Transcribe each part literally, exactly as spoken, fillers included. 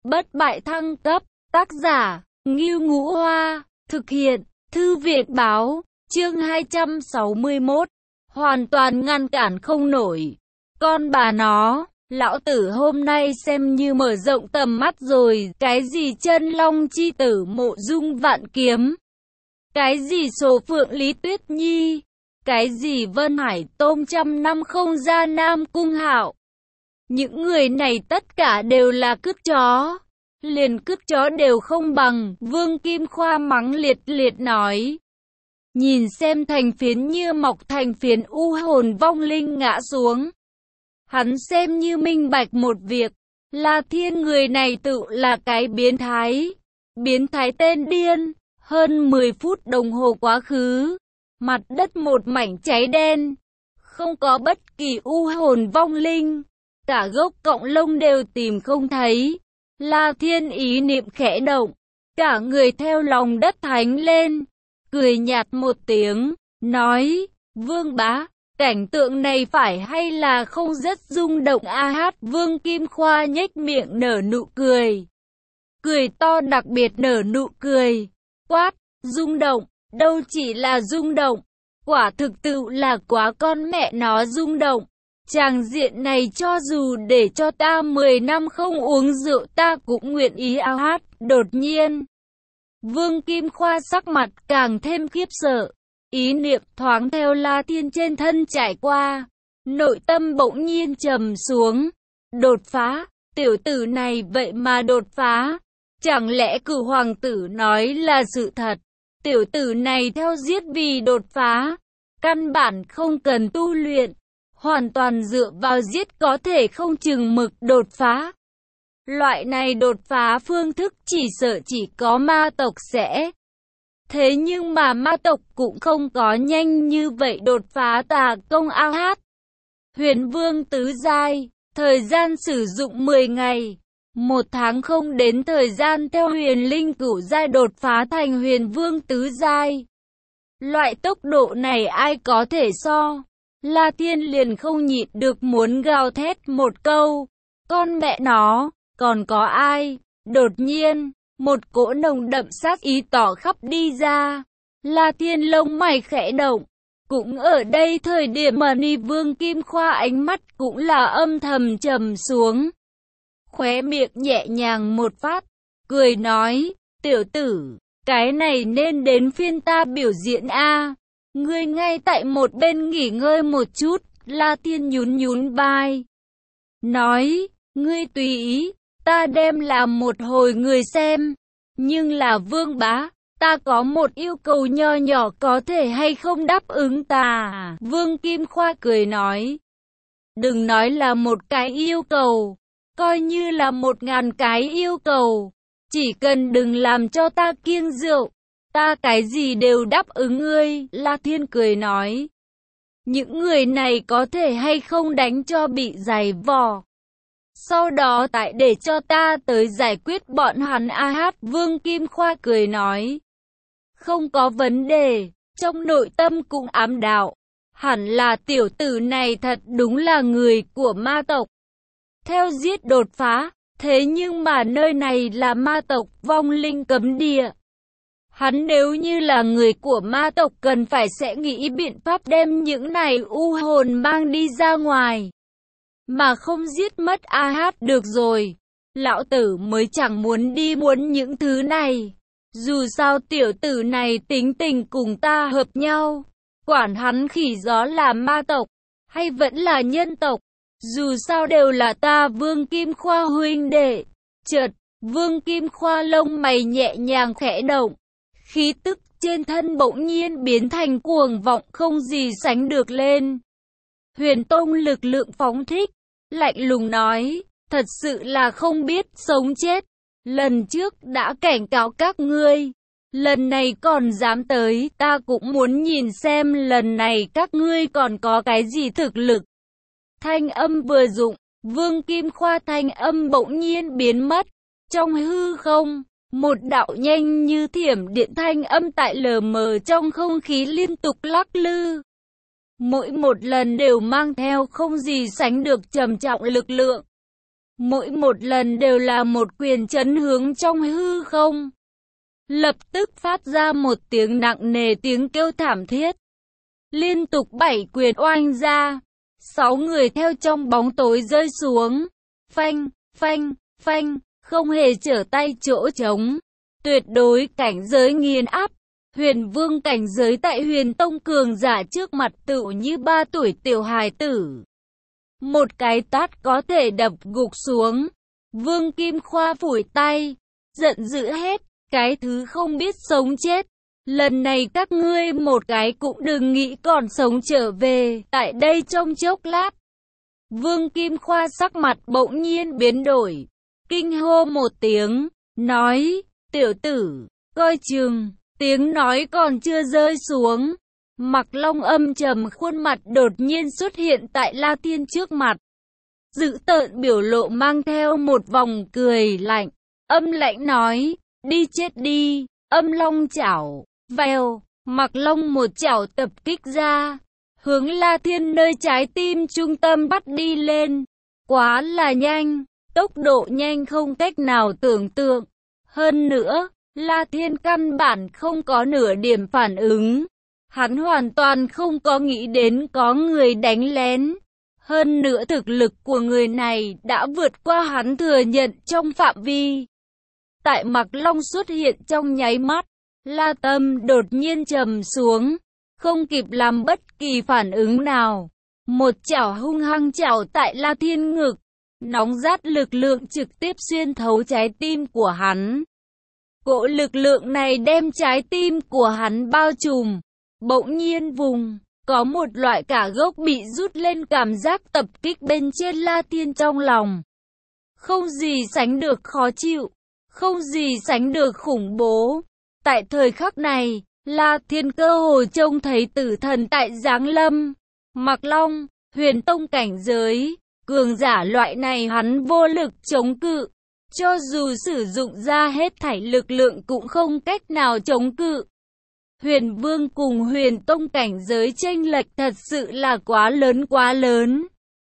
bất bại thăng cấp, tác giả, Ngưu Ngũ Hoa, thực hiện, Thư viện Báo, chương hai trăm sáu mươi mốt, hoàn toàn ngăn cản không nổi. Con bà nó, lão tử hôm nay xem như mở rộng tầm mắt rồi, cái gì chân long chi tử Mộ Dung Vạn Kiếm, cái gì số phượng Lý Tuyết Nhi, cái gì Vân Hải tôm trăm năm không ra Nam Cung Hạo. Những người này tất cả đều là cứt chó, liền cứt chó đều không bằng. Vương Kim Khoa mắng liệt liệt nói. Nhìn xem thành phiến như mọc thành phiến u hồn vong linh ngã xuống. Hắn xem như minh bạch một việc, La Thiên người này tự là cái biến thái. Biến thái tên điên. Hơn mười phút đồng hồ quá khứ, mặt đất một mảnh cháy đen, không có bất kỳ u hồn vong linh, cả gốc cọng lông đều tìm không thấy. La Thiên ý niệm khẽ động, cả người theo lòng đất thánh lên, cười nhạt một tiếng, nói, Vương bá, cảnh tượng này phải hay là không rất rung động a hát. Vương Kim Khoa nhếch miệng nở nụ cười, cười to đặc biệt nở nụ cười, quát, rung động, đâu chỉ là rung động, quả thực tự là quá con mẹ nó rung động. Tràng diện này cho dù để cho ta mười năm không uống rượu ta cũng nguyện ý ao hát. Đột nhiên, Vương Kim Khoa sắc mặt càng thêm khiếp sợ, ý niệm thoáng theo La Thiên trên thân trải qua, nội tâm bỗng nhiên trầm xuống. Đột phá, tiểu tử này vậy mà đột phá, chẳng lẽ cửu hoàng tử nói là sự thật? Tiểu tử này theo giết vì đột phá, căn bản không cần tu luyện, hoàn toàn dựa vào giết có thể không chừng mực đột phá. Loại này đột phá phương thức chỉ sợ chỉ có ma tộc sẽ. Thế nhưng mà ma tộc cũng không có nhanh như vậy đột phá tà công ao hát. Huyền Vương tứ giai, thời gian sử dụng mười ngày. Một tháng không đến thời gian theo huyền linh cửu giai đột phá thành huyền vương tứ giai. Loại tốc độ này ai có thể so? La Thiên liền không nhịn được muốn gào thét một câu. Con mẹ nó, còn có ai? Đột nhiên, một cỗ nồng đậm sát ý tỏ khắp đi ra. La Thiên lông mày khẽ động. Cũng ở đây thời điểm mà Ni Vương Kim Khoa ánh mắt cũng là âm thầm trầm xuống. Khóe miệng nhẹ nhàng một phát, cười nói, tiểu tử, cái này nên đến phiên ta biểu diễn a. Ngươi ngay tại một bên nghỉ ngơi một chút. La Thiên nhún nhún vai, nói, ngươi tùy ý, ta đem làm một hồi người xem. Nhưng là Vương bá, ta có một yêu cầu nho nhỏ có thể hay không đáp ứng ta? Vương Kim Khoa cười nói, đừng nói là một cái yêu cầu, coi như là một ngàn cái yêu cầu, chỉ cần đừng làm cho ta kiêng rượu, ta cái gì đều đáp ứng ngươi. La Thiên cười nói, những người này có thể hay không đánh cho bị giày vò, sau đó tại để cho ta tới giải quyết bọn hắn a hát. Vương Kim Khoa cười nói, không có vấn đề, trong nội tâm cũng ám đạo, hẳn là tiểu tử này thật đúng là người của ma tộc. Theo giết đột phá, thế nhưng mà nơi này là ma tộc vong linh cấm địa. Hắn nếu như là người của ma tộc cần phải sẽ nghĩ biện pháp đem những này u hồn mang đi ra ngoài, mà không giết mất a hát. Được rồi, lão tử mới chẳng muốn đi muốn những thứ này. Dù sao tiểu tử này tính tình cùng ta hợp nhau, quản hắn khỉ gió là ma tộc, hay vẫn là nhân tộc. Dù sao đều là ta Vương Kim Khoa huynh đệ. Chợt, Vương Kim Khoa lông mày nhẹ nhàng khẽ động, khí tức trên thân bỗng nhiên biến thành cuồng vọng không gì sánh được lên. Huyền Tông lực lượng phóng thích, lạnh lùng nói, thật sự là không biết sống chết. Lần trước đã cảnh cáo các ngươi, lần này còn dám tới, ta cũng muốn nhìn xem lần này các ngươi còn có cái gì thực lực. Thanh âm vừa dụng, Vương Kim Khoa thanh âm bỗng nhiên biến mất. Trong hư không, một đạo nhanh như thiểm điện thanh âm tại lờ mờ trong không khí liên tục lắc lư. Mỗi một lần đều mang theo không gì sánh được trầm trọng lực lượng. mỗi một lần đều là một quyền chấn hướng trong hư không. Lập tức phát ra một tiếng nặng nề, tiếng kêu thảm thiết. Liên tục bảy quyền oanh ra, sáu người theo trong bóng tối rơi xuống. Phanh, phanh, phanh, không hề trở tay chỗ trống. Tuyệt đối cảnh giới nghiền áp. Huyền vương cảnh giới tại Huyền Tông cường giả trước mặt tựu như ba tuổi tiểu hài tử. Một cái tát có thể đập gục xuống. Vương Kim Khoa phủi tay, giận dữ hết, cái thứ không biết sống chết. Lần này các ngươi một cái cũng đừng nghĩ còn sống trở về, tại đây trong chốc lát. Vương Kim Khoa sắc mặt bỗng nhiên biến đổi, kinh hô một tiếng, nói, tiểu tử, coi chừng. Tiếng nói còn chưa rơi xuống, Mặc Long âm trầm khuôn mặt đột nhiên xuất hiện tại La Thiên trước mặt. Dữ tợn biểu lộ mang theo một vòng cười lạnh, âm lạnh nói, đi chết đi, âm long chảo, vèo, Mặc Long một chảo tập kích ra, hướng La Thiên nơi trái tim trung tâm bắt đi lên, quá là nhanh, tốc độ nhanh không cách nào tưởng tượng, hơn nữa, La Thiên căn bản không có nửa điểm phản ứng, hắn hoàn toàn không có nghĩ đến có người đánh lén. Hơn nữa thực lực của người này đã vượt qua hắn thừa nhận trong phạm vi. Tại Mặc Long xuất hiện trong nháy mắt, La Tâm đột nhiên trầm xuống, không kịp làm bất kỳ phản ứng nào. Một chảo hung hăng chảo tại La Thiên ngực, nóng rát lực lượng trực tiếp xuyên thấu trái tim của hắn. Cỗ lực lượng này đem trái tim của hắn bao trùm, bỗng nhiên vùng. Có một loại cả gốc bị rút lên cảm giác tập kích bên trên La Thiên trong lòng. Không gì sánh được khó chịu, không gì sánh được khủng bố. Tại thời khắc này, La Thiên cơ hồ trông thấy tử thần tại giáng lâm. Mặc Long, Huyền Tông cảnh giới, cường giả loại này hắn vô lực chống cự. Cho dù sử dụng ra hết thảy lực lượng cũng không cách nào chống cự. Huyền Vương cùng Huyền Tông cảnh giới chênh lệch thật sự là quá lớn quá lớn.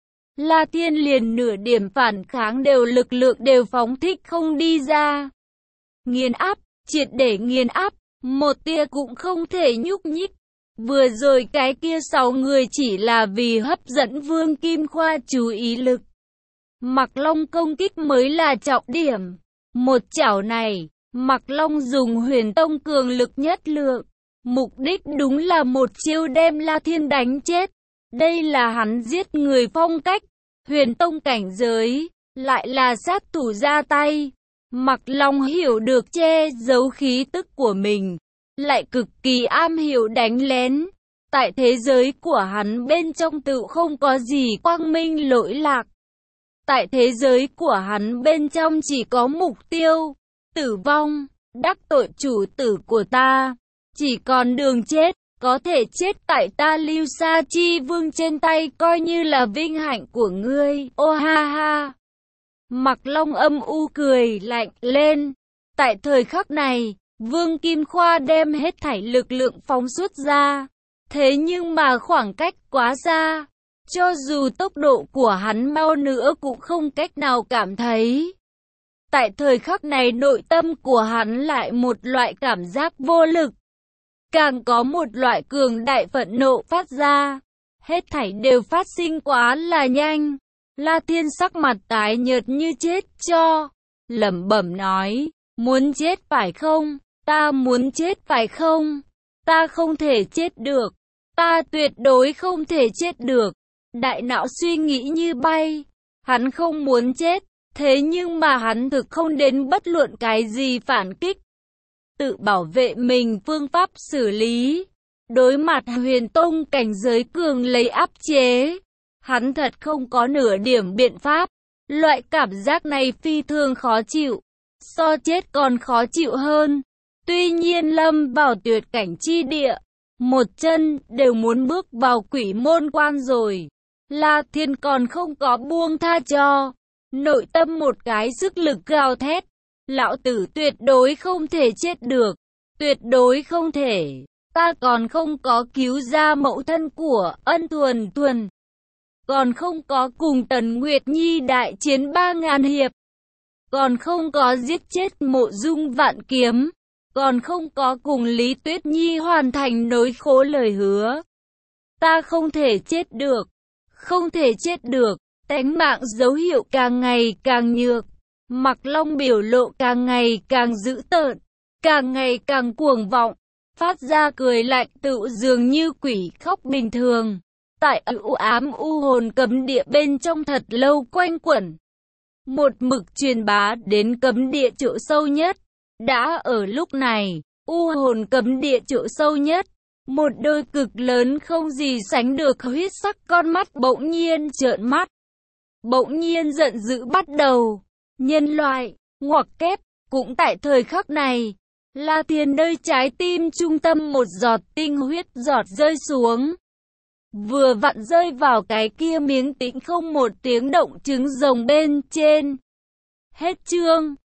La Thiên liền nửa điểm phản kháng đều lực lượng đều phóng thích không đi ra. Nghiền áp, triệt để nghiền áp, một tia cũng không thể nhúc nhích. Vừa rồi cái kia sáu người chỉ là vì hấp dẫn Vương Kim Khoa chú ý lực. Mặc Long công kích mới là trọng điểm. Một chảo này, Mặc Long dùng Huyền Tông cường lực nhất lượng. Mục đích đúng là một chiêu đem La Thiên đánh chết. Đây là hắn giết người phong cách. Huyền Tông cảnh giới, lại là sát thủ ra tay. Mặc Long hiểu được che giấu khí tức của mình, lại cực kỳ am hiểu đánh lén. Tại thế giới của hắn bên trong tự không có gì quang minh lỗi lạc. Tại thế giới của hắn bên trong chỉ có mục tiêu, tử vong, đắc tội chủ tử của ta. Chỉ còn đường chết, có thể chết tại ta Lưu Sa Chi Vương trên tay coi như là vinh hạnh của ngươi, ô ha ha. Mặc Long âm u cười lạnh lên. Tại thời khắc này, Vương Kim Khoa đem hết thảy lực lượng phóng xuất ra. Thế nhưng mà khoảng cách quá xa, cho dù tốc độ của hắn mau nữa cũng không cách nào cảm thấy. Tại thời khắc này nội tâm của hắn lại một loại cảm giác vô lực. Càng có một loại cường đại phẫn nộ phát ra. Hết thảy đều phát sinh quá là nhanh. La Thiên sắc mặt tái nhợt như chết cho. Lẩm bẩm nói, muốn chết phải không? Ta muốn chết phải không? Ta không thể chết được. Ta tuyệt đối không thể chết được. Đại não suy nghĩ như bay. Hắn không muốn chết. Thế nhưng mà hắn thực không đến bất luận cái gì phản kích. Tự bảo vệ mình phương pháp xử lý. Đối mặt Huyền Tông cảnh giới cường lấy áp chế. Hắn thật không có nửa điểm biện pháp. Loại cảm giác này phi thường khó chịu. So chết còn khó chịu hơn. Tuy nhiên lâm vào tuyệt cảnh chi địa. Một chân đều muốn bước vào quỷ môn quan rồi. La Thiên còn không có buông tha cho. Nội tâm một cái sức lực gào thét. Lão tử tuyệt đối không thể chết được. Tuyệt đối không thể. Ta còn không có cứu ra mẫu thân của Ân Thuần Thuần. còn không có cùng Tần Nguyệt Nhi đại chiến ba ngàn hiệp, còn không có giết chết Mộ Dung vạn kiếm, còn không có cùng Lý Tuyết Nhi hoàn thành nối khố lời hứa. Ta không thể chết được, không thể chết được, tánh mạng dấu hiệu càng ngày càng nhược. Mặc Long biểu lộ càng ngày càng dữ tợn, càng ngày càng cuồng vọng, phát ra cười lạnh tựu dường như quỷ khóc bình thường. Tại u ám u hồn cấm địa bên trong thật lâu quanh quẩn, một mực truyền bá đến cấm địa chỗ sâu nhất. Đã ở lúc này, u hồn cấm địa chỗ sâu nhất, một đôi cực lớn không gì sánh được huyết sắc con mắt bỗng nhiên trợn mắt, bỗng nhiên giận dữ bắt đầu. Nhân loại, ngoặc kép, cũng tại thời khắc này, La Thiên nơi trái tim trung tâm một giọt tinh huyết giọt rơi xuống. Vừa vặn rơi vào cái kia miếng tĩnh không một tiếng động trứng rồng bên trên. Hết chương.